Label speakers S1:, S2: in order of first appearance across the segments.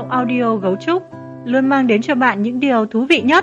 S1: audio Gấu Trúc luôn mang đến cho bạn những điều thú vị nhất.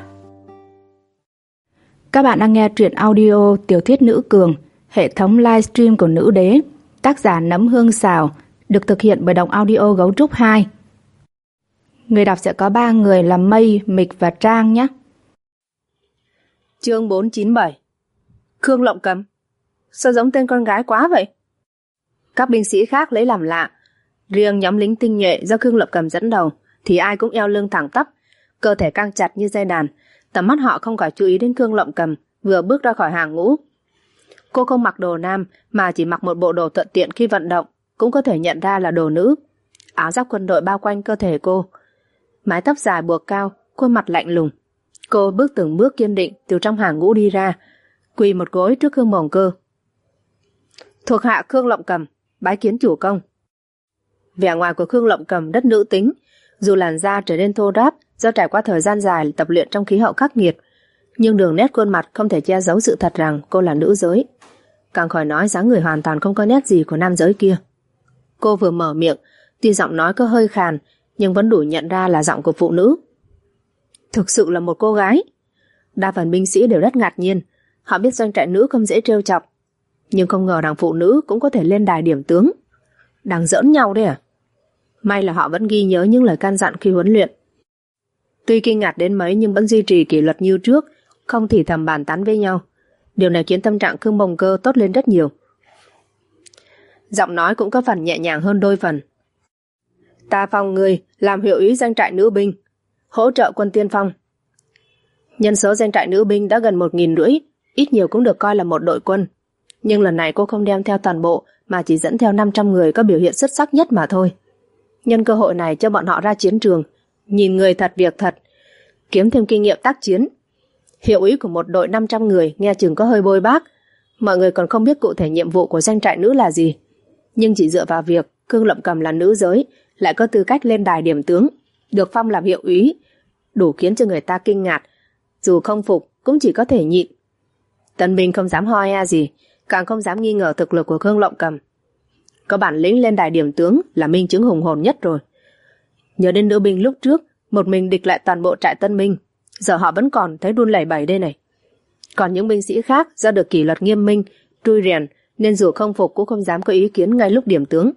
S2: Các bạn đang nghe truyện audio tiểu thuyết Nữ Cường, hệ thống livestream của Nữ Đế, tác giả Nấm Hương Xào, được thực hiện bởi Đọc Audio Gấu Trúc 2. Người đọc sẽ có 3 người là Mây, Mịch và Trang nhé.
S3: Chương 497. Khương Lộng Cầm. Sao giống tên con gái quá vậy? Các binh sĩ khác lấy làm lạ. Riêng nhóm lính tinh nhuệ do Khương Lộng Cầm dẫn đầu thì ai cũng eo lưng thẳng tắp, cơ thể căng chặt như dây đàn. Tầm mắt họ không khỏi chú ý đến Khương Lộng Cầm vừa bước ra khỏi hàng ngũ. Cô không mặc đồ nam mà chỉ mặc một bộ đồ thuận tiện khi vận động, cũng có thể nhận ra là đồ nữ. Áo giáp quân đội bao quanh cơ thể cô, mái tóc dài buộc cao, khuôn mặt lạnh lùng. Cô bước từng bước kiên định từ trong hàng ngũ đi ra, quỳ một gối trước Khương Mộng Cơ. Thuộc hạ Khương Lộng Cầm, bái kiến chủ công. Vẻ ngoài của Khương Lộng Cầm rất nữ tính, dù làn da trở nên thô ráp do trải qua thời gian dài tập luyện trong khí hậu khắc nghiệt, nhưng đường nét khuôn mặt không thể che giấu sự thật rằng cô là nữ giới. Càng khỏi nói dáng người hoàn toàn không có nét gì của nam giới kia. Cô vừa mở miệng, tuy giọng nói có hơi khàn, nhưng vẫn đủ nhận ra là giọng của phụ nữ. Thực sự là một cô gái. Đa phần binh sĩ đều rất ngạc nhiên. Họ biết doanh trại nữ không dễ trêu chọc, nhưng không ngờ rằng phụ nữ cũng có thể lên đài điểm tướng. Đang giỡn nhau đấy à? May là họ vẫn ghi nhớ những lời căn dặn khi huấn luyện. Tuy kinh ngạc đến mấy nhưng vẫn duy trì kỷ luật như trước, không thì thầm bàn tán với nhau. Điều này khiến tâm trạng Khương Mộng Cơ tốt lên rất nhiều. Giọng nói cũng có phần nhẹ nhàng hơn đôi phần. Ta phong người làm hiệu úy doanh trại nữ binh, hỗ trợ quân tiên phong. Nhân số doanh trại nữ binh đã gần 1.500, ít nhiều cũng được coi là một đội quân. Nhưng lần này cô không đem theo toàn bộ mà chỉ dẫn theo 500 người có biểu hiện xuất sắc nhất mà thôi. Nhân cơ hội này cho bọn họ ra chiến trường, nhìn người thật việc thật, kiếm thêm kinh nghiệm tác chiến. Hiệu úy của một đội 500 người nghe chừng có hơi bôi bác. Mọi người còn không biết cụ thể nhiệm vụ của doanh trại nữ là gì. Nhưng chỉ dựa vào việc Khương Lộng Cầm là nữ giới, lại có tư cách lên đài điểm tướng, được phong làm hiệu úy, đủ khiến cho người ta kinh ngạc. Dù không phục cũng chỉ có thể nhịn. Tân binh không dám ho he gì, càng không dám nghi ngờ thực lực của Khương Lộng Cầm. Có bản lĩnh lên đài điểm tướng là minh chứng hùng hồn nhất rồi. Nhớ đến nữ binh lúc trước một mình địch lại toàn bộ trại Tân Minh, giờ họ vẫn còn thấy run lẩy bẩy đây này. Còn những binh sĩ khác do được kỷ luật nghiêm minh, trui rèn, nên dù không phục cũng không dám có ý kiến ngay lúc điểm tướng.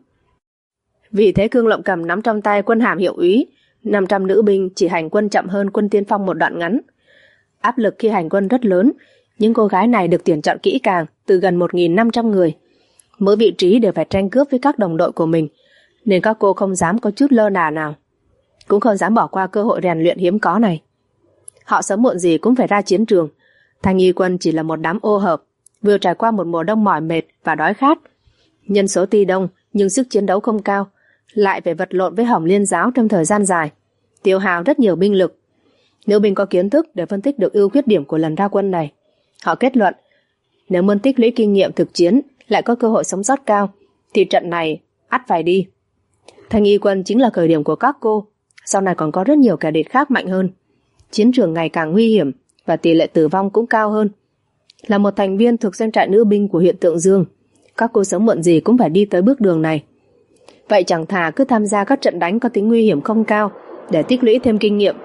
S3: Vì thế Khương Lộng Cầm nắm trong tay quân hàm hiệu úy, 500 nữ binh chỉ hành quân chậm hơn quân tiên phong một đoạn ngắn. Áp lực khi hành quân rất lớn. Những cô gái này được tuyển chọn kỹ càng từ gần 1.500 người. Mỗi vị trí đều phải tranh cướp với các đồng đội của mình, nên các cô không dám có chút lơ là nào, cũng không dám bỏ qua cơ hội rèn luyện hiếm có này. Họ sớm muộn gì cũng phải ra chiến trường. Thanh y quân chỉ là một đám ô hợp, vừa trải qua một mùa đông mỏi mệt và đói khát. Nhân số tuy đông nhưng sức chiến đấu không cao, lại phải vật lộn với Hồng Liên giáo trong thời gian dài, tiêu hao rất nhiều binh lực. Nữ binh có kiến thức để phân tích được ưu khuyết điểm của lần ra quân này. Họ kết luận, nếu muốn tích lũy kinh nghiệm thực chiến, lại có cơ hội sống sót cao, thì trận này ắt phải đi. Thanh y quân chính là khởi điểm của các cô. Sau này còn có rất nhiều kẻ địch khác mạnh hơn. Chiến trường ngày càng nguy hiểm và tỷ lệ tử vong cũng cao hơn. Là một thành viên thuộc doanh trại nữ binh của huyện Tượng Dương, các cô sớm muộn gì cũng phải đi tới bước đường này. Vậy chẳng thà cứ tham gia các trận đánh có tính nguy hiểm không cao để tích lũy thêm kinh nghiệm.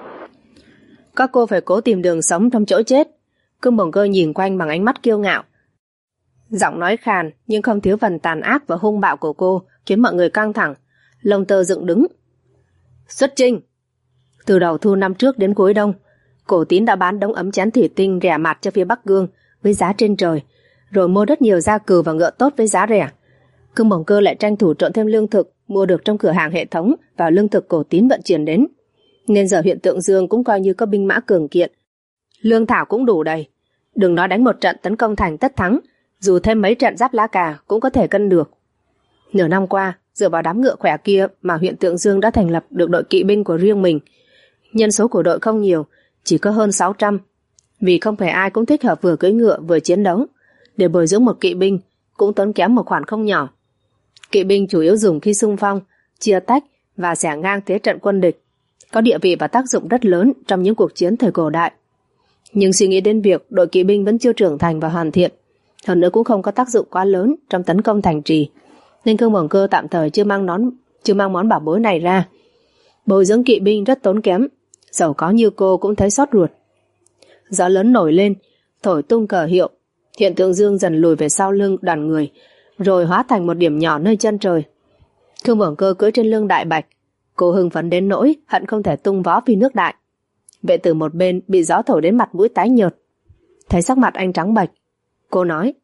S3: Các cô phải cố tìm đường sống trong chỗ chết. Khương Mộng Cơ nhìn quanh bằng ánh mắt kiêu ngạo. Giọng nói khàn nhưng không thiếu phần tàn ác và hung bạo của cô khiến mọi người căng thẳng, lông tơ dựng đứng. Xuất chinh! Từ đầu thu năm trước đến cuối đông, Cổ Tín đã bán đống ấm chén thủy tinh rẻ mạt cho phía Bắc Cương với giá trên trời, rồi mua rất nhiều gia cừ và ngựa tốt với giá rẻ. Khương Mộng Cơ lại tranh thủ trộn thêm lương thực mua được trong cửa hàng hệ thống và lương thực Cổ Tín vận chuyển đến, nên giờ huyện Tượng Dương cũng coi như có binh mã cường kiện, lương thảo cũng đủ đầy. Đừng nói đánh một trận tấn công thành tất thắng, dù thêm mấy trận giáp lá cà cũng có thể cân được. Nửa năm qua, dựa vào đám ngựa khỏe kia mà huyện Tượng Dương đã thành lập được đội kỵ binh của riêng mình. Nhân số của đội không nhiều, chỉ có hơn 600, vì không phải ai cũng thích hợp vừa cưỡi ngựa vừa chiến đấu. Để bồi dưỡng một kỵ binh cũng tốn kém một khoản không nhỏ. Kỵ binh chủ yếu dùng khi xung phong, chia tách và xẻ ngang thế trận quân địch, có địa vị và tác dụng rất lớn trong những cuộc chiến thời cổ đại. Nhưng suy nghĩ đến việc đội kỵ binh vẫn chưa trưởng thành và hoàn thiện, hơn nữa cũng không có tác dụng quá lớn trong tấn công thành trì, nên Khương Mộng Cơ tạm thời chưa mang món bảo bối này ra. Bồi dưỡng kỵ binh rất tốn kém, dẫu có như cô cũng thấy xót ruột. Gió lớn nổi lên, thổi tung cờ hiệu. Hiện tượng dương dần lùi về sau lưng đoàn người, rồi hóa thành một điểm nhỏ nơi chân trời. Khương Bổng Cơ cưỡi trên lưng Đại Bạch. Cô hưng phấn đến nỗi hận không thể tung vó phi nước đại. Vệ tử một bên bị gió thổi đến mặt mũi tái nhợt. Thấy sắc mặt anh trắng bệch, cô nói: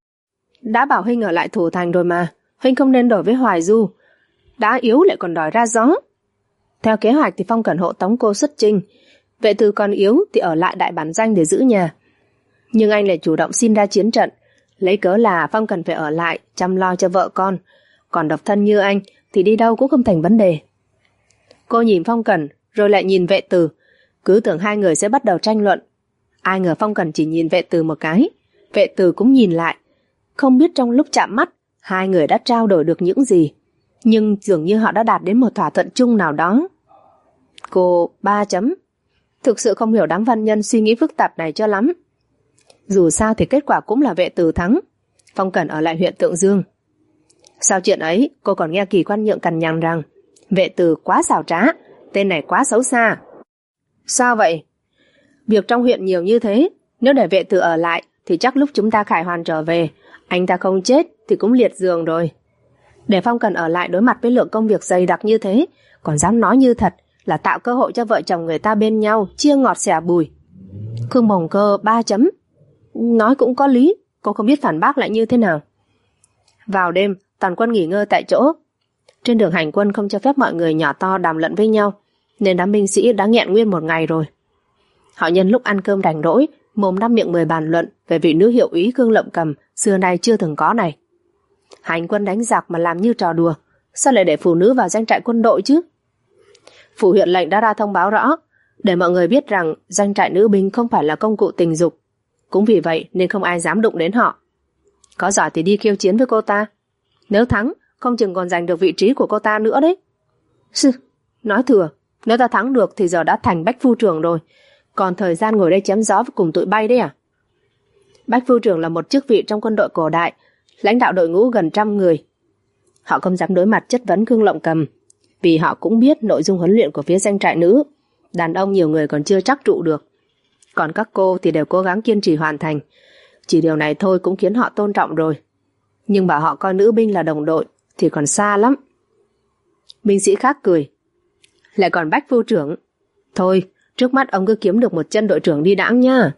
S3: đã bảo huynh ở lại thủ thành rồi mà, huynh không nên đổi với Hoài Du. Đã yếu lại còn đòi ra gió. Theo kế hoạch thì Phong Cẩn hộ tống cô xuất chinh, Vệ tử còn yếu thì ở lại Đại Bản Doanh để giữ nhà. Nhưng anh lại chủ động xin ra chiến trận, lấy cớ là Phong Cẩn phải ở lại chăm lo cho vợ con, còn độc thân như anh thì đi đâu cũng không thành vấn đề. Cô nhìn Phong Cẩn rồi lại nhìn Vệ tử, cứ tưởng hai người sẽ bắt đầu tranh luận. Ai ngờ Phong Cẩn chỉ nhìn Vệ tử một cái, Vệ tử cũng nhìn lại. Không biết trong lúc chạm mắt hai người đã trao đổi được những gì, nhưng dường như họ đã đạt đến một thỏa thuận chung nào đó. Cô 3 chấm. Thực sự không hiểu đám văn nhân suy nghĩ phức tạp này cho lắm. Dù sao thì kết quả cũng là Vệ tử thắng, Phong Cẩn ở lại huyện Tượng Dương. Sau chuyện ấy, cô còn nghe Kỳ Quan Nhượng cằn nhằn rằng Vệ tử quá xảo trá, tên này quá xấu xa. Sao vậy? Việc trong huyện nhiều như thế, nếu để Vệ tử ở lại thì chắc lúc chúng ta khải hoàn trở về, anh ta không chết thì cũng liệt giường rồi. Để Phong Cẩn ở lại đối mặt với lượng công việc dày đặc như thế, còn dám nói như thật, là tạo cơ hội cho vợ chồng người ta bên nhau chia ngọt xẻ bùi. Khương Bổng Cơ 3 chấm. Nói cũng có lý, cô không biết phản bác lại như thế nào. Vào đêm, toàn quân nghỉ ngơi tại chỗ. Trên đường hành quân không cho phép mọi người nhỏ to đàm luận với nhau, nên đám binh sĩ đã nghẹn nguyên một ngày rồi. Họ nhân lúc ăn cơm rảnh rỗi, mồm năm miệng mười bàn luận về vị nữ hiệu úy Khương Lộng Cầm xưa nay chưa từng có này. Hành quân đánh giặc mà làm như trò đùa, sao lại để phụ nữ vào doanh trại quân đội chứ? Phủ huyện lệnh đã ra thông báo rõ, để mọi người biết rằng doanh trại nữ binh không phải là công cụ tình dục. Cũng vì vậy nên không ai dám đụng đến họ. Có giỏi thì đi khiêu chiến với cô ta. Nếu thắng, không chừng còn giành được vị trí của cô ta nữa đấy. Sư, nói thừa, nếu ta thắng được thì giờ đã thành Bách Phu Trưởng rồi. Còn thời gian ngồi đây chém gió với cùng tụi bay đấy à? Bách Phu Trưởng là một chức vị trong quân đội cổ đại, lãnh đạo đội ngũ gần 100 người. Họ không dám đối mặt chất vấn Khương Lộng Cầm, vì họ cũng biết nội dung huấn luyện của phía doanh trại nữ, đàn ông nhiều người còn chưa chắc trụ được. Còn các cô thì đều cố gắng kiên trì hoàn thành. Chỉ điều này thôi cũng khiến họ tôn trọng rồi. Nhưng bảo họ coi nữ binh là đồng đội thì còn xa lắm. Binh sĩ khác cười. Lại còn Bách Phu Trưởng. Thôi, trước mắt ông cứ kiếm được một chân đội trưởng đi đãng nha.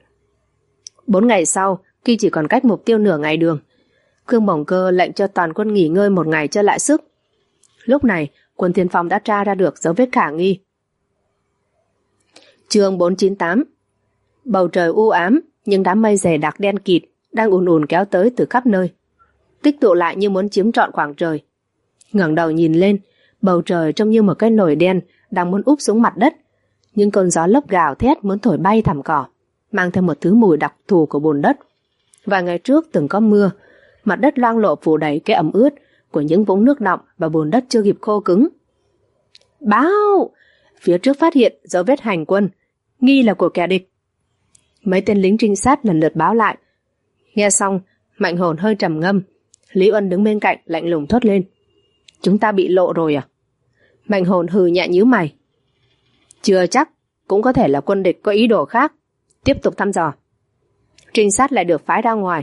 S3: 4 ngày sau, khi chỉ còn cách mục tiêu nửa ngày đường, Khương Bổng Cơ lệnh cho toàn quân nghỉ ngơi một ngày cho lại sức. Lúc này, quân tiên phong đã tra ra được dấu vết khả nghi. Chương 498. Bầu trời u ám, nhưng đám mây dày đặc đen kịt đang ùn ùn kéo tới từ khắp nơi, tích tụ lại như muốn chiếm trọn khoảng trời. Ngẩng đầu nhìn lên, bầu trời trông như một cái nồi đen đang muốn úp xuống mặt đất. Những cơn gió lốc gào thét muốn thổi bay thảm cỏ, mang theo một thứ mùi đặc thù của bùn đất. Vài ngày trước từng có mưa, mặt đất loang lộ phủ đầy cái ẩm ướt của những vũng nước đọng và bùn đất chưa kịp khô cứng. Báo! Phía trước phát hiện dấu vết hành quân, nghi là của kẻ địch. Mấy tên lính trinh sát lần lượt báo lại. Nghe xong, Mạnh Hồn hơi trầm ngâm. Lý Uân đứng bên cạnh lạnh lùng thốt lên. Chúng ta bị lộ rồi à? Mạnh Hồn hừ nhẹ nhíu mày. Chưa chắc, cũng có thể là quân địch có ý đồ khác. Tiếp tục thăm dò. Trinh sát lại được phái ra ngoài.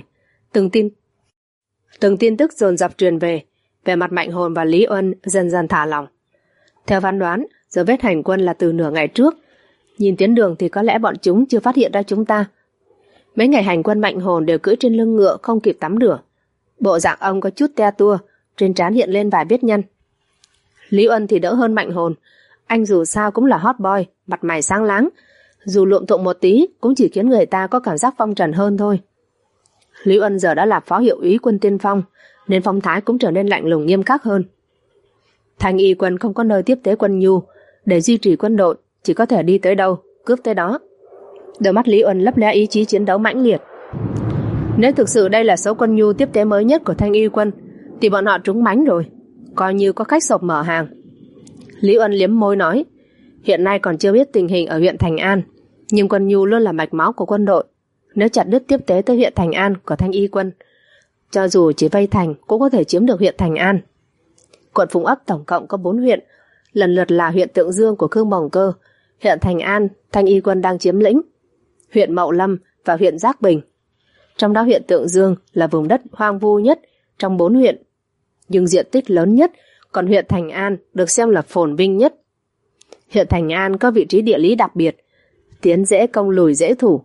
S3: Từng tin tức dồn dập truyền về mặt Mạnh Hồn và Lý Uân dần dần thả lỏng. Theo phán đoán, dấu vết hành quân là từ nửa ngày trước. Nhìn tiến đường thì có lẽ bọn chúng chưa phát hiện ra chúng ta. Mấy ngày hành quân Mạnh Hồn đều cưỡi trên lưng ngựa không kịp tắm rửa. Bộ dạng ông có chút te tua, trên trán hiện lên vài vết nhăn. Lý Uân thì đỡ hơn Mạnh Hồn. Anh dù sao cũng là hot boy, mặt mày sáng láng. Dù lụm tụng một tí cũng chỉ khiến người ta có cảm giác phong trần hơn thôi. Lý Uân giờ đã là phó hiệu úy quân tiên phong, nên phong thái cũng trở nên lạnh lùng nghiêm khắc hơn. Thanh y quân không có nơi tiếp tế quân nhu, để duy trì quân đội chỉ có thể đi tới đâu, cướp tới đó. Đôi mắt Lý Uân lấp lé ý chí chiến đấu mãnh liệt. Nếu thực sự đây là số quân nhu tiếp tế mới nhất của Thanh y quân, thì bọn họ trúng mánh rồi, coi như có khách sộp mở hàng. Lý Uân liếm môi nói, hiện nay còn chưa biết tình hình ở huyện Thành An, nhưng quân nhu luôn là mạch máu của quân đội. Nếu chặt đứt tiếp tế tới huyện Thành An của Thanh y quân, cho dù chỉ vây thành cũng có thể chiếm được huyện Thành An. Quận Phùng Ấp tổng cộng có 4 huyện, lần lượt là huyện Tượng Dương của Khương Bồng Cơ, huyện Thành An, Thanh Y quân đang chiếm lĩnh, huyện Mậu Lâm và huyện Giác Bình. Trong đó huyện Tượng Dương là vùng đất hoang vu nhất trong 4 huyện, nhưng diện tích lớn nhất, còn huyện Thành An được xem là phồn vinh nhất. Huyện Thành An có vị trí địa lý đặc biệt, tiến dễ công lùi dễ thủ.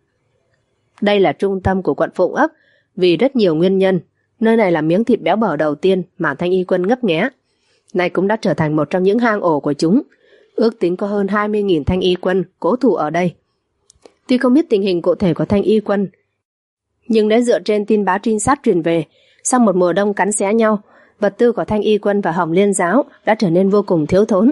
S3: Đây là trung tâm của quận Phụng Ấp vì rất nhiều nguyên nhân. Nơi này là miếng thịt béo bở đầu tiên mà Thanh Y quân ngấp nghé. Nay cũng đã trở thành một trong những hang ổ của chúng. Ước tính có hơn 20.000 Thanh Y quân cố thủ ở đây. Tuy không biết tình hình cụ thể của Thanh Y quân, nhưng nếu dựa trên tin báo trinh sát truyền về, sau một mùa đông cắn xé nhau, vật tư của Thanh Y quân và Hồng Liên giáo đã trở nên vô cùng thiếu thốn.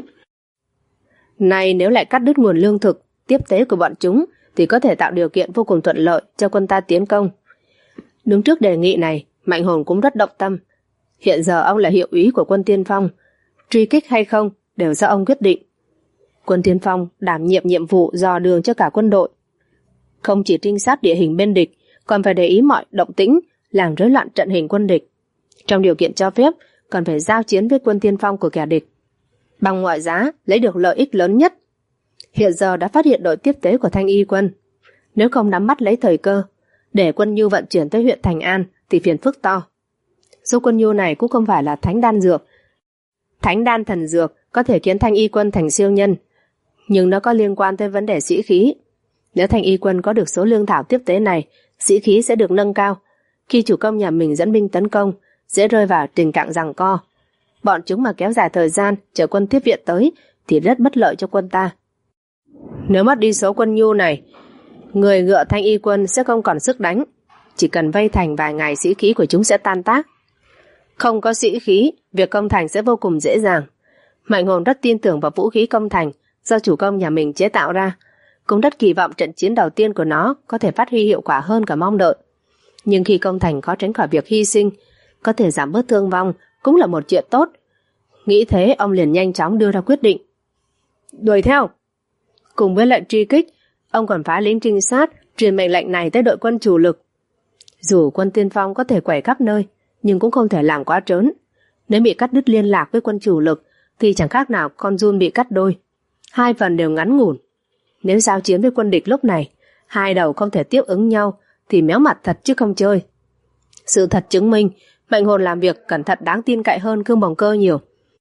S3: Này nếu lại cắt đứt nguồn lương thực, tiếp tế của bọn chúng, thì có thể tạo điều kiện vô cùng thuận lợi cho quân ta tiến công. Đứng trước đề nghị này, Mạnh Hồn cũng rất động tâm. Hiện giờ ông là hiệu úy của quân tiên phong, truy kích hay không đều do ông quyết định. Quân tiên phong đảm nhiệm nhiệm vụ dò đường cho cả quân đội. Không chỉ trinh sát địa hình bên địch, còn phải để ý mọi động tĩnh, làm rối loạn trận hình quân địch. Trong điều kiện cho phép, còn phải giao chiến với quân tiên phong của kẻ địch. Bằng mọi giá, lấy được lợi ích lớn nhất. Hiện giờ đã phát hiện đội tiếp tế của Thanh Y quân. Nếu không nắm bắt lấy thời cơ, để quân nhu vận chuyển tới huyện Thành An thì phiền phức to. Số quân nhu này cũng không phải là thánh đan dược. Thánh đan thần dược có thể khiến Thanh Y quân thành siêu nhân, nhưng nó có liên quan tới vấn đề sĩ khí. Nếu Thanh Y quân có được số lương thảo tiếp tế này, sĩ khí sẽ được nâng cao. Khi chủ công nhà mình dẫn binh tấn công, dễ rơi vào tình trạng giằng co. Bọn chúng mà kéo dài thời gian chờ quân tiếp viện tới thì rất bất lợi cho quân ta. Nếu mất đi số quân nhu này, người ngựa Thanh Y quân sẽ không còn sức đánh. Chỉ cần vây thành vài ngày, sĩ khí của chúng sẽ tan tác. Không có sĩ khí, việc công thành sẽ vô cùng dễ dàng. Mạnh Hồn rất tin tưởng vào vũ khí công thành do chủ công nhà mình chế tạo ra, cũng rất kỳ vọng trận chiến đầu tiên của nó có thể phát huy hiệu quả hơn cả mong đợi. Nhưng khi công thành khó tránh khỏi việc hy sinh, có thể giảm bớt thương vong cũng là một chuyện tốt. Nghĩ thế, ông liền nhanh chóng đưa ra quyết định. Đuổi theo! Cùng với lệnh truy kích, ông còn phái lính trinh sát truyền mệnh lệnh này tới đội quân chủ lực. Dù quân tiên phong có thể quẩy khắp nơi, nhưng cũng không thể làm quá trớn. Nếu bị cắt đứt liên lạc với quân chủ lực thì chẳng khác nào con giun bị cắt đôi. Hai phần đều ngắn ngủn. Nếu giao chiến với quân địch lúc này, hai đầu không thể tiếp ứng nhau thì méo mặt thật chứ không chơi. Sự thật chứng minh Mạnh Hồn làm việc cẩn thận đáng tin cậy hơn Khương Bồng Cơ nhiều.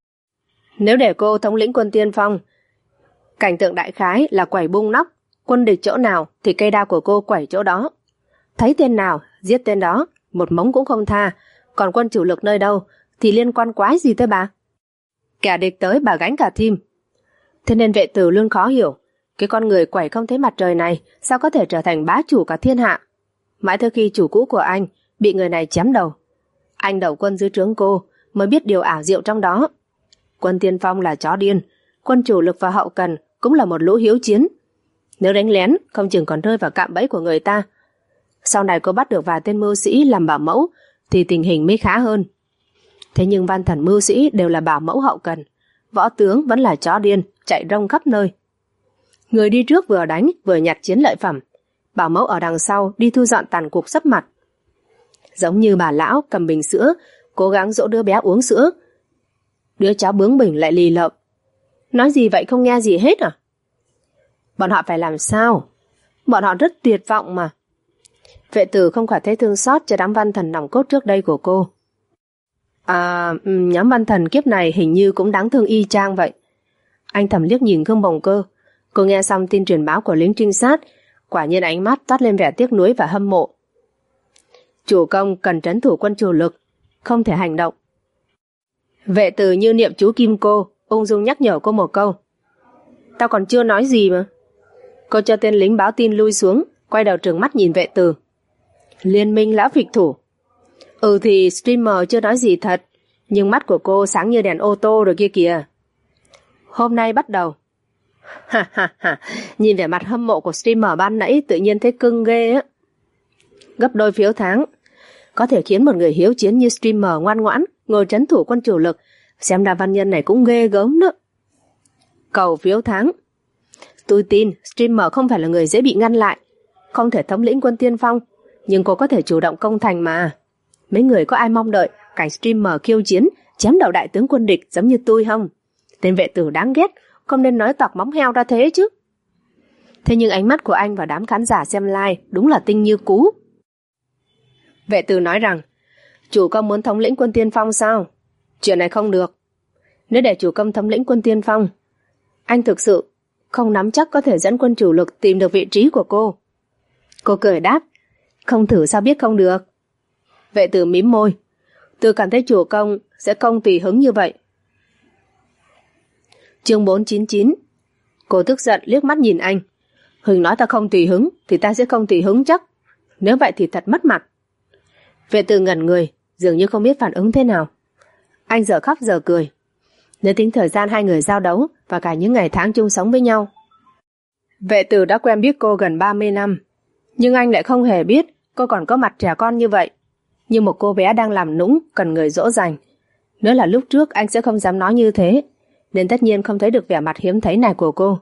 S3: Nếu để cô thống lĩnh quân tiên phong, cảnh tượng đại khái là quẩy bung nóc, quân địch chỗ nào thì cây đao của cô quẩy chỗ đó. Thấy tên nào, giết tên đó, một mống cũng không tha. Còn quân chủ lực nơi đâu thì liên quan quái gì tới bà? Kẻ địch tới bà gánh cả team. Thế nên Vệ Tử luôn khó hiểu, cái con người quẩy không thấy mặt trời này sao có thể trở thành bá chủ cả thiên hạ. Mãi tới khi chủ cũ của anh bị người này chém đầu, anh đầu quân dưới trướng cô mới biết điều ảo diệu trong đó. Quân tiên phong là chó điên, quân chủ lực và hậu cần cũng là một lũ hiếu chiến. Nếu đánh lén, không chừng còn rơi vào cạm bẫy của người ta. Sau này cô bắt được vài tên mưu sĩ làm bảo mẫu thì tình hình mới khá hơn. Thế nhưng văn thần mưu sĩ đều là bảo mẫu hậu cần, võ tướng vẫn là chó điên, chạy rông khắp nơi. Người đi trước vừa đánh vừa nhặt chiến lợi phẩm, bảo mẫu ở đằng sau đi thu dọn tàn cục sấp mặt. Giống như bà lão cầm bình sữa, cố gắng dỗ đứa bé uống sữa. Đứa cháu bướng bỉnh lại lì lợm. Nói gì vậy, không nghe gì hết à? Bọn họ phải làm sao? Bọn họ rất tuyệt vọng mà. Vệ Tử không khỏi thấy thương xót cho đám văn thần nòng cốt trước đây của cô. Nhóm văn thần kiếp này hình như cũng đáng thương y chang vậy. Anh thầm liếc nhìn Khương Bồng Cơ. Cô nghe xong tin truyền báo của lính trinh sát, quả nhiên ánh mắt toát lên vẻ tiếc nuối và hâm mộ. Chủ công cần trấn thủ quân chủ lực, không thể hành động. Vệ Tử như niệm chú kim cô, ung dung nhắc nhở cô một câu. Tao còn chưa nói gì mà. Cô cho tên lính báo tin lui xuống, quay đầu trừng mắt nhìn Vệ Tử. Liên minh lão phịch thủ. Thì streamer chưa nói gì thật, nhưng mắt của cô sáng như đèn ô tô rồi kia kìa. Hôm nay bắt đầu. Nhìn vẻ mặt hâm mộ của streamer ban nãy tự nhiên thấy cưng ghê á. Gấp đôi phiếu tháng, có thể khiến một người hiếu chiến như streamer ngoan ngoãn ngồi trấn thủ quân chủ lực, xem ra văn nhân này cũng ghê gớm đó. Cầu phiếu tháng. Tôi tin streamer không phải là người dễ bị ngăn lại, không thể thống lĩnh quân tiên phong, nhưng cô có thể chủ động công thành mà. Mấy người có ai mong đợi cảnh streamer khiêu chiến chém đầu đại tướng quân địch giống như tôi không? Tên vệ tử đáng ghét, không nên nói toạc móng heo ra thế chứ. Thế nhưng ánh mắt của anh và đám khán giả xem live đúng là tinh như cú. Vệ tử nói rằng, chủ công muốn thống lĩnh quân tiên phong sao? Chuyện này không được. Nếu để chủ công thống lĩnh quân tiên phong, anh thực sự không nắm chắc có thể dẫn quân chủ lực tìm được vị trí của cô. Cô cười đáp, không thử sao biết không được. Vệ tử mím môi, tôi cảm thấy chủ công sẽ không tùy hứng như vậy. Chương 499. Cô tức giận liếc mắt nhìn anh. Huỳnh nói ta không tùy hứng thì ta sẽ không tùy hứng chắc. Nếu vậy thì thật mất mặt. Vệ tử ngẩn người, dường như không biết phản ứng thế nào. Anh giờ khóc giờ cười. Nếu tính thời gian hai người giao đấu và cả những ngày tháng chung sống với nhau, vệ tử đã quen biết cô gần 30 năm. Nhưng anh lại không hề biết cô còn có mặt trẻ con như vậy, như một cô bé đang làm nũng cần người dỗ dành. Nếu là lúc trước anh sẽ không dám nói như thế, nên tất nhiên không thấy được vẻ mặt hiếm thấy này của cô.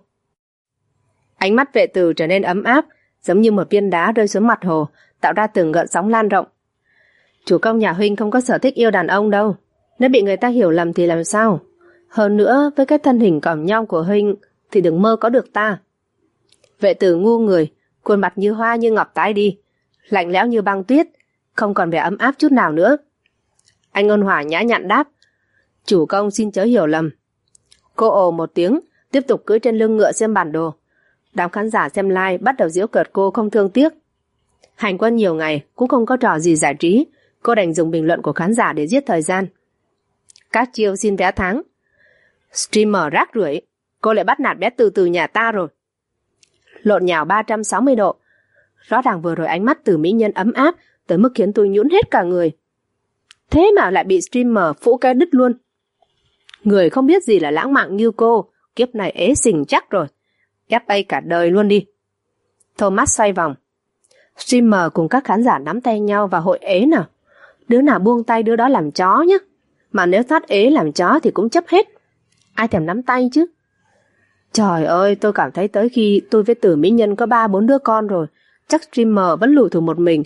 S3: Ánh mắt vệ tử trở nên ấm áp, giống như một viên đá rơi xuống mặt hồ, tạo ra từng gợn sóng lan rộng. Chủ công nhà Huynh không có sở thích yêu đàn ông đâu, nếu bị người ta hiểu lầm thì làm sao? Hơn nữa, với cái thân hình còm nhom của Huynh thì đừng mơ có được ta. Vệ tử ngu người, khuôn mặt như hoa như ngọc tái đi, lạnh lẽo như băng tuyết, không còn vẻ ấm áp chút nào nữa. Anh ôn hòa nhã nhặn đáp, chủ công xin chớ hiểu lầm. Cô ồ một tiếng, tiếp tục cưỡi trên lưng ngựa xem bản đồ. Đám khán giả xem live bắt đầu giễu cợt cô không thương tiếc. Hành quân nhiều ngày cũng không có trò gì giải trí, cô đành dùng bình luận của khán giả để giết thời gian. Các chiêu xin vé tháng. Streamer rác rưởi, cô lại bắt nạt bé từ nhà ta rồi. Lộn nhào 360 độ. Rõ ràng vừa rồi ánh mắt từ mỹ nhân ấm áp tới mức khiến tôi nhũn hết cả người. Thế mà lại bị streamer phũ cái đứt luôn. Người không biết gì là lãng mạn như cô, kiếp này ế xình chắc rồi. FA cả đời luôn đi. Thomas xoay vòng. Streamer cùng các khán giả nắm tay nhau vào hội ế nào. Đứa nào buông tay đứa đó làm chó nhé. Mà nếu thoát ế làm chó thì cũng chấp hết. Ai thèm nắm tay chứ. Trời ơi, tôi cảm thấy tới khi tôi với Tử mỹ nhân có 3-4 đứa con rồi, chắc streamer vẫn lủi thủi một mình.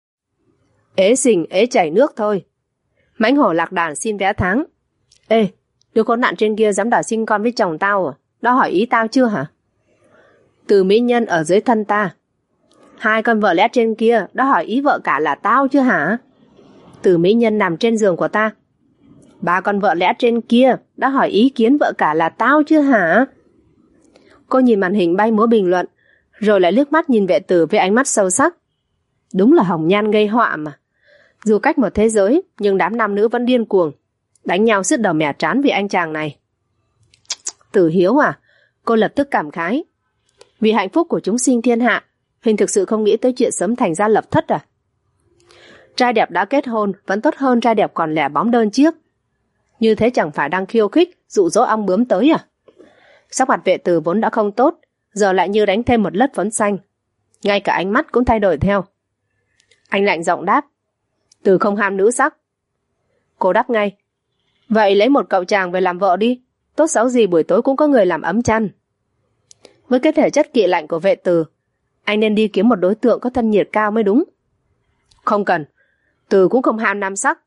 S3: Ế xình, ế chảy nước thôi. Mãnh hổ lạc đàn xin vé tháng. Ê, đứa khốn nạn trên kia dám đòi sinh con với chồng tao à? Đó hỏi ý tao chưa hả? Tử mỹ nhân ở dưới thân ta. 2 con vợ lẽ trên kia, đó hỏi ý vợ cả là tao chưa hả? Tử mỹ nhân nằm trên giường của ta. 3 con vợ lẽ trên kia, đã hỏi ý kiến vợ cả là tao chưa hả? Cô nhìn màn hình bay múa bình luận, rồi lại liếc mắt nhìn vệ tử với ánh mắt sâu sắc. Đúng là hồng nhan gây họa mà. Dù cách một thế giới, nhưng đám nam nữ vẫn điên cuồng, đánh nhau sứt đầu mẻ trán vì anh chàng này. Tử Hiếu à? Cô lập tức cảm khái. Vì hạnh phúc của chúng sinh thiên hạ, Huỳnh thực sự không nghĩ tới chuyện sớm thành ra lập thất à? Trai đẹp đã kết hôn vẫn tốt hơn trai đẹp còn lẻ bóng đơn chiếc. Như thế chẳng phải đang khiêu khích, dụ dỗ ong bướm tới à? Sắc mặt vệ tử vốn đã không tốt, giờ lại như đánh thêm một lớp phấn xanh. Ngay cả ánh mắt cũng thay đổi theo. Anh lạnh giọng đáp, Tử không ham nữ sắc. Cô đáp ngay, vậy lấy một cậu chàng về làm vợ đi, tốt xấu gì buổi tối cũng có người làm ấm chăn. Với cái thể chất kỵ lạnh của vệ tử, anh nên đi kiếm một đối tượng có thân nhiệt cao mới đúng. Không cần, Tử cũng không ham nam sắc.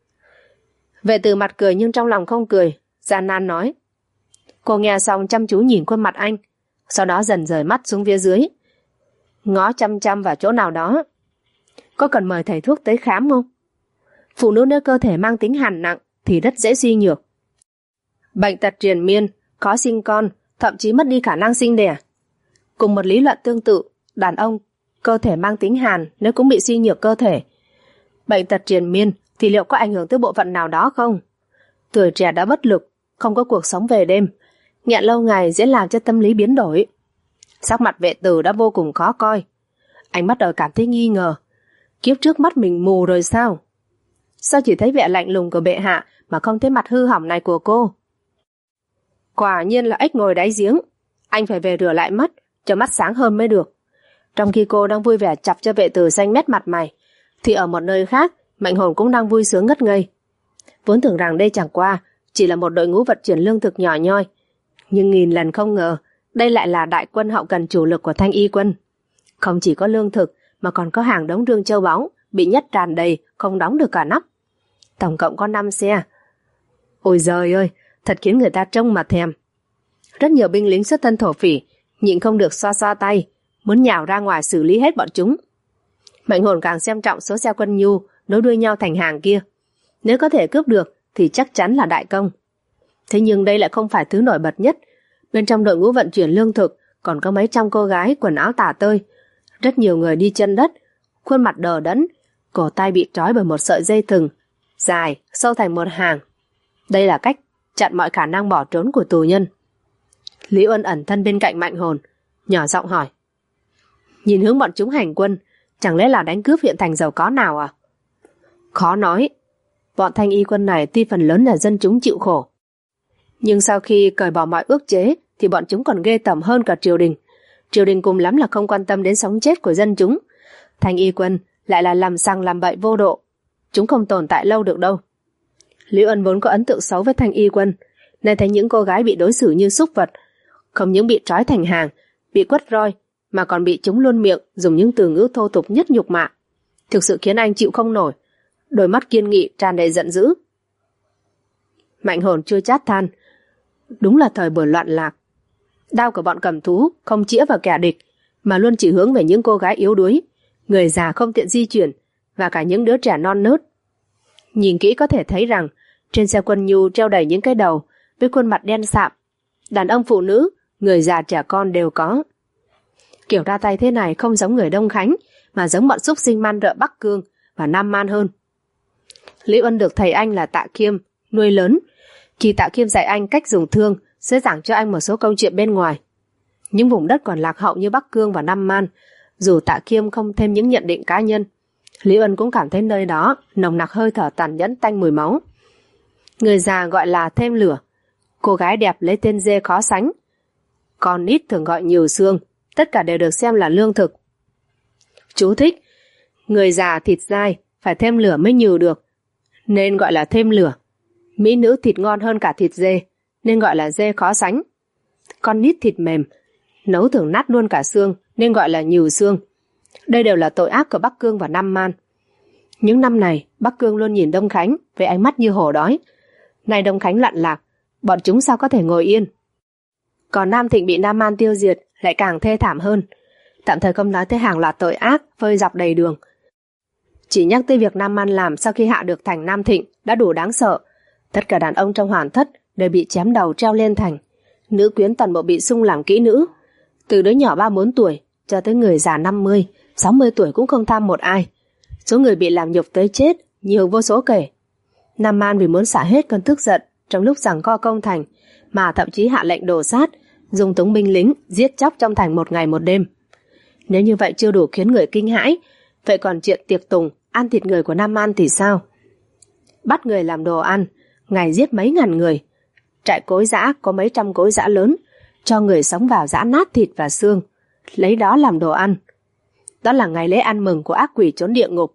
S3: Vệ tử mặt cười nhưng trong lòng không cười, gian nan nói. Cô nghe xong chăm chú nhìn khuôn mặt anh, sau đó dần rời mắt xuống phía dưới, ngó chăm chăm vào chỗ nào đó. Có cần mời thầy thuốc tới khám không? Phụ nữ nếu cơ thể mang tính hàn nặng thì rất dễ suy nhược. Bệnh tật triền miên, khó sinh con, thậm chí mất đi khả năng sinh đẻ. Cùng một lý luận tương tự, đàn ông cơ thể mang tính hàn nếu cũng bị suy nhược cơ thể. Bệnh tật triền miên thì liệu có ảnh hưởng tới bộ phận nào đó không? Tuổi trẻ đã bất lực, không có cuộc sống về đêm, nghẹn lâu ngày dễ làm cho tâm lý biến đổi. Sắc mặt vệ tử đã vô cùng khó coi. Anh bắt đầu cảm thấy nghi ngờ. Kiếp trước mắt mình mù rồi sao? Sao chỉ thấy vẻ lạnh lùng của bệ hạ mà không thấy mặt hư hỏng này của cô? Quả nhiên là ếch ngồi đáy giếng. Anh phải về rửa lại mắt, cho mắt sáng hơn mới được. Trong khi cô đang vui vẻ chọc cho vệ tử xanh mét mặt mày, thì ở một nơi khác, Mạnh Hồn cũng đang vui sướng ngất ngây. Vốn tưởng rằng đây chẳng qua chỉ là một đội ngũ vận chuyển lương thực nhỏ nhoi, nhưng nghìn lần không ngờ đây lại là đại quân hậu cần chủ lực của Thanh Y quân. Không chỉ có lương thực mà còn có hàng đống rương châu báu bị nhét tràn đầy, không đóng được cả nắp. Tổng cộng có 5 xe. Ôi giời ơi, thật khiến người ta trông mà thèm. Rất nhiều binh lính xuất thân thổ phỉ nhịn không được xoa xoa tay, muốn nhào ra ngoài xử lý hết bọn chúng. Mạnh Hồn càng xem trọng số xe quân nhu nối đuôi nhau thành hàng kia. Nếu có thể cướp được thì chắc chắn là đại công. Thế nhưng đây lại không phải thứ nổi bật nhất. Bên trong đội ngũ vận chuyển lương thực còn có mấy trăm cô gái quần áo tả tơi. Rất nhiều người đi chân đất, khuôn mặt đờ đẫn, cổ tay bị trói bởi một sợi dây thừng dài sâu thành một hàng. Đây là cách chặn mọi khả năng bỏ trốn của tù nhân. Lý Uân ẩn thân bên cạnh Mạnh Hồn, nhỏ giọng hỏi: nhìn hướng bọn chúng hành quân, chẳng lẽ là đánh cướp huyện thành giàu có nào à? Khó nói. Bọn thanh y quân này tuy phần lớn là dân chúng chịu khổ, nhưng sau khi cởi bỏ mọi ước chế thì bọn chúng còn ghê tởm hơn cả triều đình. Triều đình cùng lắm là không quan tâm đến sống chết của dân chúng. Thanh y quân lại là làm sằng làm bậy vô độ. Chúng không tồn tại lâu được đâu. Lý Uân vốn có ấn tượng xấu với thanh y quân, nên thấy những cô gái bị đối xử như súc vật, không những bị trói thành hàng, bị quất roi, mà còn bị chúng luôn miệng dùng những từ ngữ thô tục nhất nhục mạ, thực sự khiến anh chịu không nổi. Đôi mắt kiên nghị tràn đầy giận dữ. Mạnh Hồn chua chát than: đúng là thời buổi loạn lạc. Đao của bọn cầm thú không chĩa vào kẻ địch, mà luôn chỉ hướng về những cô gái yếu đuối, người già không tiện di chuyển, và cả những đứa trẻ non nớt. Nhìn kỹ có thể thấy rằng trên xe quân nhu treo đầy những cái đầu với khuôn mặt đen sạm. Đàn ông phụ nữ, người già trẻ con đều có. Kiểu ra tay thế này không giống người Đông Khánh, mà giống bọn súc sinh man rợ Bắc Cương và Nam Man hơn. Lý Uân được thầy anh là Tạ Kiêm nuôi lớn. Khi Tạ Kiêm dạy anh cách dùng thương, sẽ giảng cho anh một số câu chuyện bên ngoài. Những vùng đất còn lạc hậu như Bắc Cương và Nam Man, dù Tạ Kiêm không thêm những nhận định cá nhân, Lý Uân cũng cảm thấy nơi đó nồng nặc hơi thở tàn nhẫn tanh mùi máu. Người già gọi là thêm lửa, cô gái đẹp lấy tên dê khó sánh, con nít thường gọi nhiều xương, tất cả đều được xem là lương thực. Chú thích: người già thịt dai, phải thêm lửa mới nhừ được, nên gọi là thêm lửa. Mỹ nữ thịt ngon hơn cả thịt dê, nên gọi là dê khó sánh. Con nít thịt mềm, nấu thường nát luôn cả xương, nên gọi là nhừ xương. Đây đều là tội ác của Bắc Cương và Nam Man. Những năm này, Bắc Cương luôn nhìn Đông Khánh với ánh mắt như hổ đói. Nay Đông Khánh lặn lạc, bọn chúng sao có thể ngồi yên. Còn Nam Thịnh bị Nam Man tiêu diệt lại càng thê thảm hơn. Tạm thời không nói tới hàng loạt tội ác phơi dọc đầy đường. Chỉ nhắc tới việc Nam Man làm sau khi hạ được thành Nam Thịnh đã đủ đáng sợ. Tất cả đàn ông trong Hoàn Thất đều bị chém đầu treo lên thành. Nữ quyến toàn bộ bị sung làm kỹ nữ. Từ đứa nhỏ 3-4 tuổi cho tới người già 50, 60 tuổi cũng không tham một ai. Số người bị làm nhục tới chết nhiều vô số kể. Nam Man vì muốn xả hết cơn tức giận trong lúc giằng co công thành, mà thậm chí hạ lệnh đổ sát, dùng túng binh lính giết chóc trong thành một ngày một đêm. Nếu như vậy chưa đủ khiến người kinh hãi, vậy còn chuyện tiệc tùng ăn thịt người của Nam Man thì sao? Bắt người làm đồ ăn, ngày giết mấy ngàn người. Trại cối giã có mấy trăm cối giã lớn, cho người sống vào giã nát thịt và xương, lấy đó làm đồ ăn. Đó là ngày lễ ăn mừng của ác quỷ trốn địa ngục.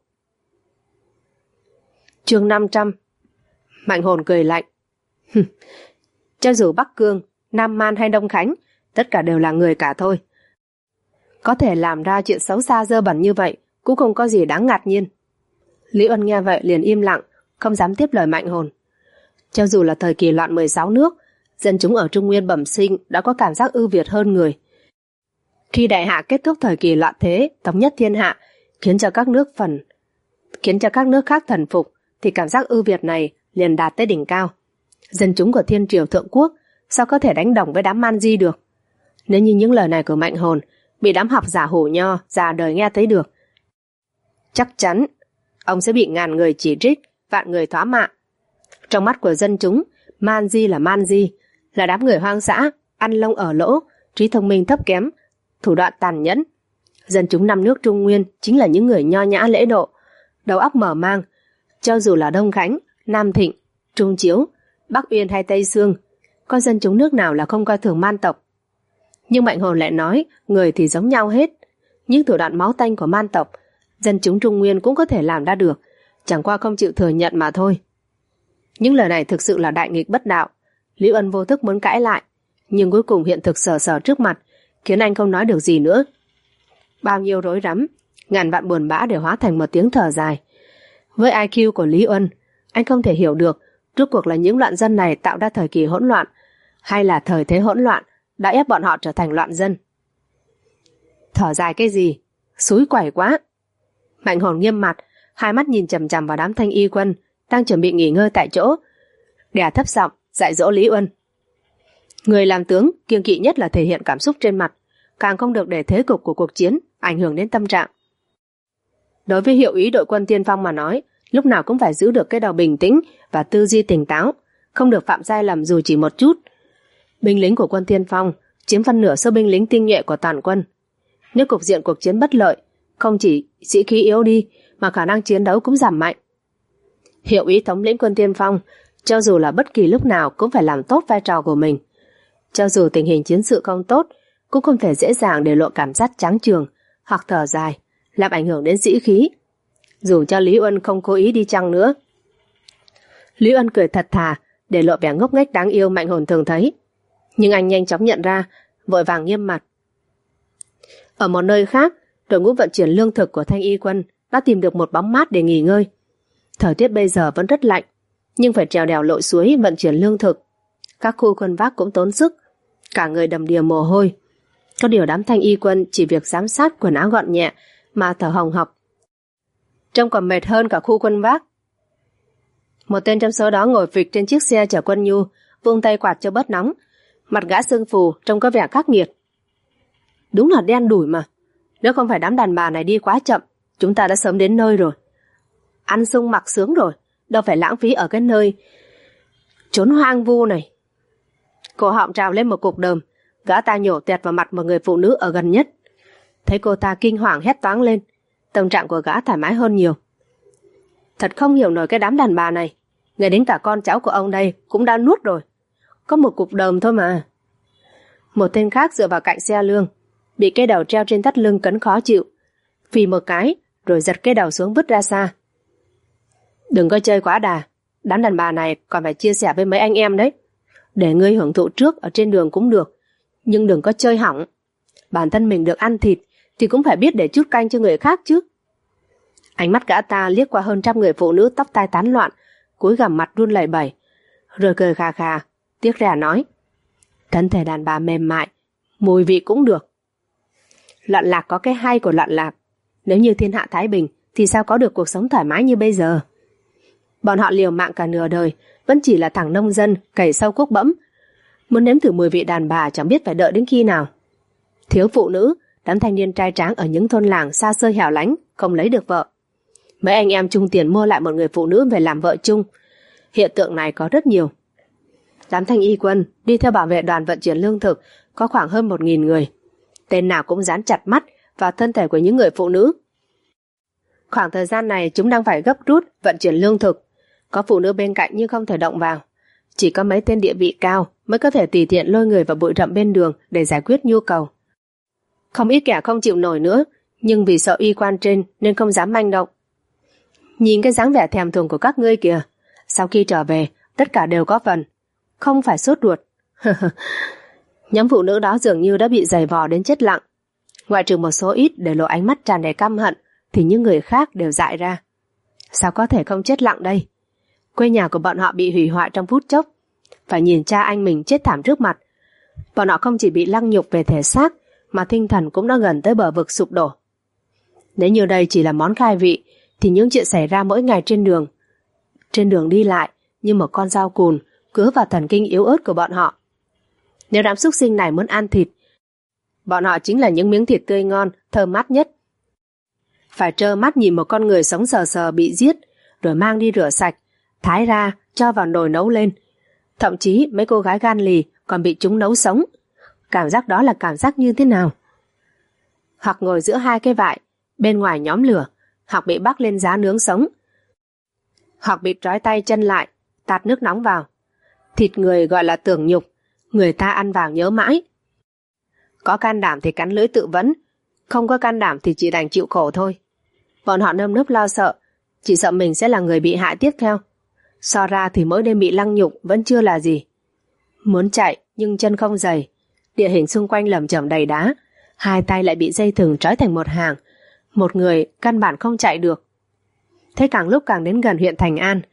S3: Chương 500. Mạnh Hồn cười lạnh. Cho dù Bắc Cương, Nam Man hay Đông Khánh, tất cả đều là người cả thôi. Có thể làm ra chuyện xấu xa dơ bẩn như vậy cũng không có gì đáng ngạc nhiên. Lý Uân nghe vậy liền im lặng, không dám tiếp lời Mạnh Hồn. Cho dù là thời kỳ loạn 16 nước, dân chúng ở Trung Nguyên bẩm sinh đã có cảm giác ưu việt hơn người. Khi đại hạ kết thúc thời kỳ loạn thế, thống nhất thiên hạ, khiến cho các nước khác thần phục, thì cảm giác ưu việt này liền đạt tới đỉnh cao. Dân chúng của thiên triều thượng quốc sao có thể đánh đồng với đám man di được? Nếu như những lời này của Mạnh Hồn bị đám học giả hổ nho già đời nghe thấy được, chắc chắn ông sẽ bị ngàn người chỉ trích, vạn người thoá mạ. Trong mắt của dân chúng, man di, là đám người hoang dã, ăn lông ở lỗ, trí thông minh thấp kém, thủ đoạn tàn nhẫn. Dân chúng 5 nước Trung Nguyên chính là những người nho nhã lễ độ, đầu óc mở mang. Cho dù là Đông Khánh, Nam Thịnh, Trung Chiếu, Bắc Uyên hay Tây Sương, có dân chúng nước nào là không coi thường man tộc. Nhưng Mạnh Hồn lại nói người thì giống nhau hết. Những thủ đoạn máu tanh của man tộc, dân chúng Trung Nguyên cũng có thể làm ra được, chẳng qua không chịu thừa nhận mà thôi. Những lời này thực sự là đại nghịch bất đạo. Lý Uân vô thức muốn cãi lại, nhưng cuối cùng hiện thực sờ trước mặt, khiến anh không nói được gì nữa. Bao nhiêu rối rắm, ngàn vạn buồn bã đều hóa thành một tiếng thở dài. Với IQ của Lý Uân, anh không thể hiểu được Rốt cuộc là những loạn dân này tạo ra thời kỳ hỗn loạn, hay là thời thế hỗn loạn đã ép bọn họ trở thành loạn dân? Thở dài cái gì? Xúi quẩy quá. Mạnh Hồn nghiêm mặt, hai mắt nhìn chằm chằm vào đám thanh y quân đang chuẩn bị nghỉ ngơi tại chỗ, đè thấp giọng dạy dỗ Lý Uân. Người làm tướng kiêng kỵ nhất là thể hiện cảm xúc trên mặt, càng không được để thế cục của cuộc chiến ảnh hưởng đến tâm trạng. Đối với hiệu úy đội quân tiên phong mà nói, lúc nào cũng phải giữ được cái đầu bình tĩnh và tư duy tỉnh táo, không được phạm sai lầm dù chỉ một chút. Binh lính của quân tiên phong chiếm phân nửa số binh lính tinh nhuệ của toàn quân. Nếu cục diện cuộc chiến bất lợi, không chỉ sĩ khí yếu đi mà khả năng chiến đấu cũng giảm mạnh. Hiệu úy thống lĩnh quân tiên phong, cho dù là bất kỳ lúc nào cũng phải làm tốt vai trò của mình. Cho dù tình hình chiến sự không tốt, cũng không thể dễ dàng để lộ cảm giác tráng trường hoặc thở dài, làm ảnh hưởng đến sĩ khí. Dù cho Lý Uân không cố ý đi chăng nữa. Lý Uân cười thật thà, để lộ vẻ ngốc nghếch đáng yêu Mạnh Hồn thường thấy. Nhưng anh nhanh chóng nhận ra, vội vàng nghiêm mặt. Ở một nơi khác, đội ngũ vận chuyển lương thực của Thanh Y quân đã tìm được một bóng mát để nghỉ ngơi. Thời tiết bây giờ vẫn rất lạnh, nhưng phải trèo đèo lội suối vận chuyển lương thực. Các khu quân vác cũng tốn sức, cả người đầm đìa mồ hôi. Có điều đám Thanh Y quân chỉ việc giám sát quần áo gọn nhẹ mà thở hồng hộc, trông còn mệt hơn cả khu quân vác. Một tên trong số đó ngồi phịch trên chiếc xe chở quân nhu, vung tay quạt cho bớt nóng. Mặt gã sưng phù trông có vẻ khắc nghiệt. Đúng là đen đủi mà. Nếu không phải đám đàn bà này đi quá chậm, chúng ta đã sớm đến nơi rồi. Ăn sung mặc sướng rồi, đâu phải lãng phí ở cái nơi trốn hoang vu này. Cổ họng trào lên một cục đờm, gã ta nhổ tẹt vào mặt một người phụ nữ ở gần nhất. Thấy cô ta kinh hoàng hét toáng lên, tâm trạng của gã thoải mái hơn nhiều. Thật không hiểu nổi cái đám đàn bà này, ngay đến cả con cháu của ông đây cũng đã nuốt rồi. Có một cục đờm thôi mà. Một tên khác dựa vào cạnh xe lương, bị cái đầu treo trên thắt lưng cấn khó chịu, phì một cái rồi giật cái đầu xuống vứt ra xa. Đừng có chơi quá đà, đám đàn bà này còn phải chia sẻ với mấy anh em đấy. Để ngươi hưởng thụ trước ở trên đường cũng được, nhưng đừng có chơi hỏng. Bản thân mình được ăn thịt thì cũng phải biết để chút canh cho người khác chứ. Ánh mắt gã ta liếc qua hơn 100 người phụ nữ tóc tai tán loạn, cúi gằm mặt run lẩy bẩy, rồi cười khà khà, tiếc rẻ nói: thân thể đàn bà mềm mại, mùi vị cũng được. Loạn lạc có cái hay của loạn lạc, nếu như thiên hạ thái bình thì sao có được cuộc sống thoải mái như bây giờ. Bọn họ liều mạng cả nửa đời, vẫn chỉ là thằng nông dân cày sâu cuốc bẫm, muốn nếm thử mùi vị đàn bà chẳng biết phải đợi đến khi nào. Thiếu phụ nữ, đám thanh niên trai tráng ở những thôn làng xa xôi hẻo lánh không lấy được vợ. Mấy anh em chung tiền mua lại một người phụ nữ về làm vợ chung. Hiện tượng này có rất nhiều. Đám Thanh Y quân đi theo bảo vệ đoàn vận chuyển lương thực có khoảng hơn 1.000 người. Tên nào cũng dán chặt mắt vào thân thể của những người phụ nữ. Khoảng thời gian này chúng đang phải gấp rút vận chuyển lương thực. Có phụ nữ bên cạnh nhưng không thể động vào. Chỉ có mấy tên địa vị cao mới có thể tùy tiện lôi người vào bụi rậm bên đường để giải quyết nhu cầu. Không ít kẻ không chịu nổi nữa, nhưng vì sợ y quan trên nên không dám manh động. Nhìn cái dáng vẻ thèm thuồng của các ngươi kìa. Sau khi trở về, tất cả đều có phần. Không phải sốt ruột. Nhóm phụ nữ đó dường như đã bị giày vò đến chết lặng. Ngoại trừ một số ít để lộ ánh mắt tràn đầy căm hận, thì những người khác đều dại ra. Sao có thể không chết lặng đây? Quê nhà của bọn họ bị hủy hoại trong phút chốc, phải nhìn cha anh mình chết thảm trước mặt. Bọn họ không chỉ bị lăng nhục về thể xác, mà tinh thần cũng đã gần tới bờ vực sụp đổ. Nếu như đây chỉ là món khai vị, thì những chuyện xảy ra mỗi ngày trên đường đi lại như một con dao cùn cứa vào thần kinh yếu ớt của bọn họ. Nếu đám súc sinh này muốn ăn thịt, bọn họ chính là những miếng thịt tươi ngon, thơm mát nhất. Phải trơ mắt nhìn một con người sống sờ sờ bị giết, rồi mang đi rửa sạch, thái ra, cho vào nồi nấu lên. Thậm chí mấy cô gái gan lì còn bị chúng nấu sống. Cảm giác đó là cảm giác như thế nào? Hoặc ngồi giữa hai cái vại, bên ngoài nhóm lửa, hoặc bị bắc lên giá nướng sống, hoặc bị trói tay chân lại, tạt nước nóng vào. Thịt người gọi là tưởng nhục, người ta ăn vào nhớ mãi. Có can đảm thì cắn lưỡi tự vấn, không có can đảm thì chỉ đành chịu khổ thôi. Bọn họ nơm nớp lo sợ, chỉ sợ mình sẽ là người bị hại tiếp theo. So ra thì mỗi đêm bị lăng nhục vẫn chưa là gì. Muốn chạy nhưng chân không dày, địa hình xung quanh lởm chởm đầy đá, hai tay lại bị dây thừng trói thành một hàng, một người căn bản không chạy được. Thế càng lúc càng đến gần huyện Thành An,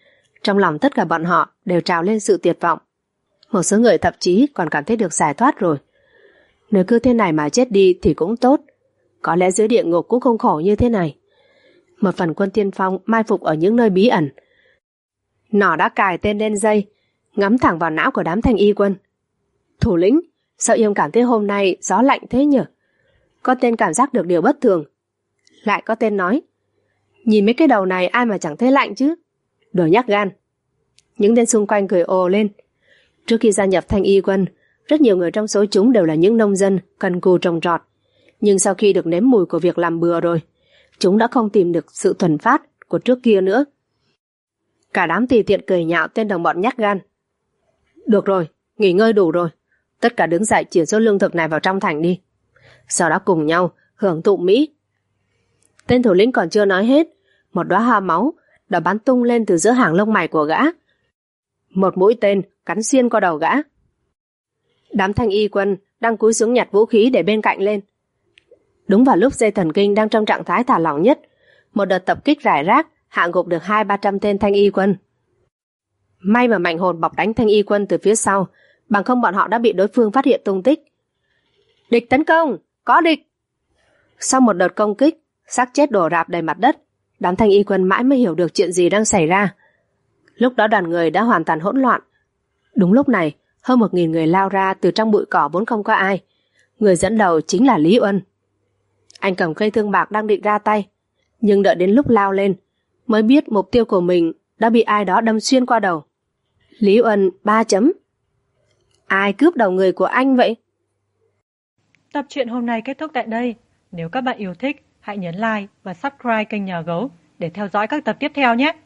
S3: Trong lòng tất cả bọn họ đều trào lên sự tuyệt vọng. Một số người thậm chí còn cảm thấy được giải thoát rồi. Nếu cứ thế này mà chết đi thì cũng tốt. Có lẽ dưới địa ngục cũng không khổ như thế này. Một phần quân tiên phong mai phục ở những nơi bí ẩn. Nỏ đã cài tên lên dây, ngắm thẳng vào não của đám thanh y quân. Thủ lĩnh, sao em cảm thấy hôm nay gió lạnh thế nhỉ? Có tên cảm giác được điều bất thường. Lại có tên nói, nhìn mấy cái đầu này ai mà chẳng thấy lạnh chứ. Đồ nhát gan. Những tên xung quanh cười ồ lên. Trước khi gia nhập thanh y quân, rất nhiều người trong số chúng đều là những nông dân cần cù trồng trọt. Nhưng sau khi được nếm mùi của việc làm bừa rồi, chúng đã không tìm được sự thuần phát của trước kia nữa. Cả đám tùy tiện cười nhạo tên đồng bọn nhát gan. Được rồi, nghỉ ngơi đủ rồi. Tất cả đứng dậy chuyển số lương thực này vào trong thành đi. Sau đó cùng nhau hưởng thụ Mỹ. Tên thủ lĩnh còn chưa nói hết, một đóa hoa máu đã bắn tung lên từ giữa hàng lông mày của gã. Một mũi tên cắn xuyên qua đầu gã. Đám thanh y quân đang cúi xuống nhặt vũ khí để bên cạnh lên. Đúng vào lúc dây thần kinh đang trong trạng thái thả lỏng nhất, một đợt tập kích rải rác hạ gục được 200-300 tên thanh y quân. May mà mạnh hồn bọc đánh thanh y quân từ phía sau, bằng không bọn họ đã bị đối phương phát hiện tung tích. Địch tấn công, có địch. Sau một đợt công kích, xác chết đổ rạp đầy mặt đất, đám thanh y quân mãi mới hiểu được chuyện gì đang xảy ra. Lúc đó đoàn người đã hoàn toàn hỗn loạn. Đúng lúc này, hơn 1.000 người lao ra từ trong bụi cỏ vốn không có ai. Người dẫn đầu chính là Lý Uân. Anh cầm cây thương bạc đang định ra tay, nhưng đợi đến lúc lao lên mới biết mục tiêu của mình đã bị ai đó đâm xuyên qua đầu. Lý Uân 3 chấm. Ai cướp đầu người của anh vậy?
S1: Tập truyện hôm nay kết thúc tại đây. Nếu các bạn yêu thích, hãy nhấn like và subscribe kênh Nhà Gấu để theo dõi các tập tiếp theo nhé.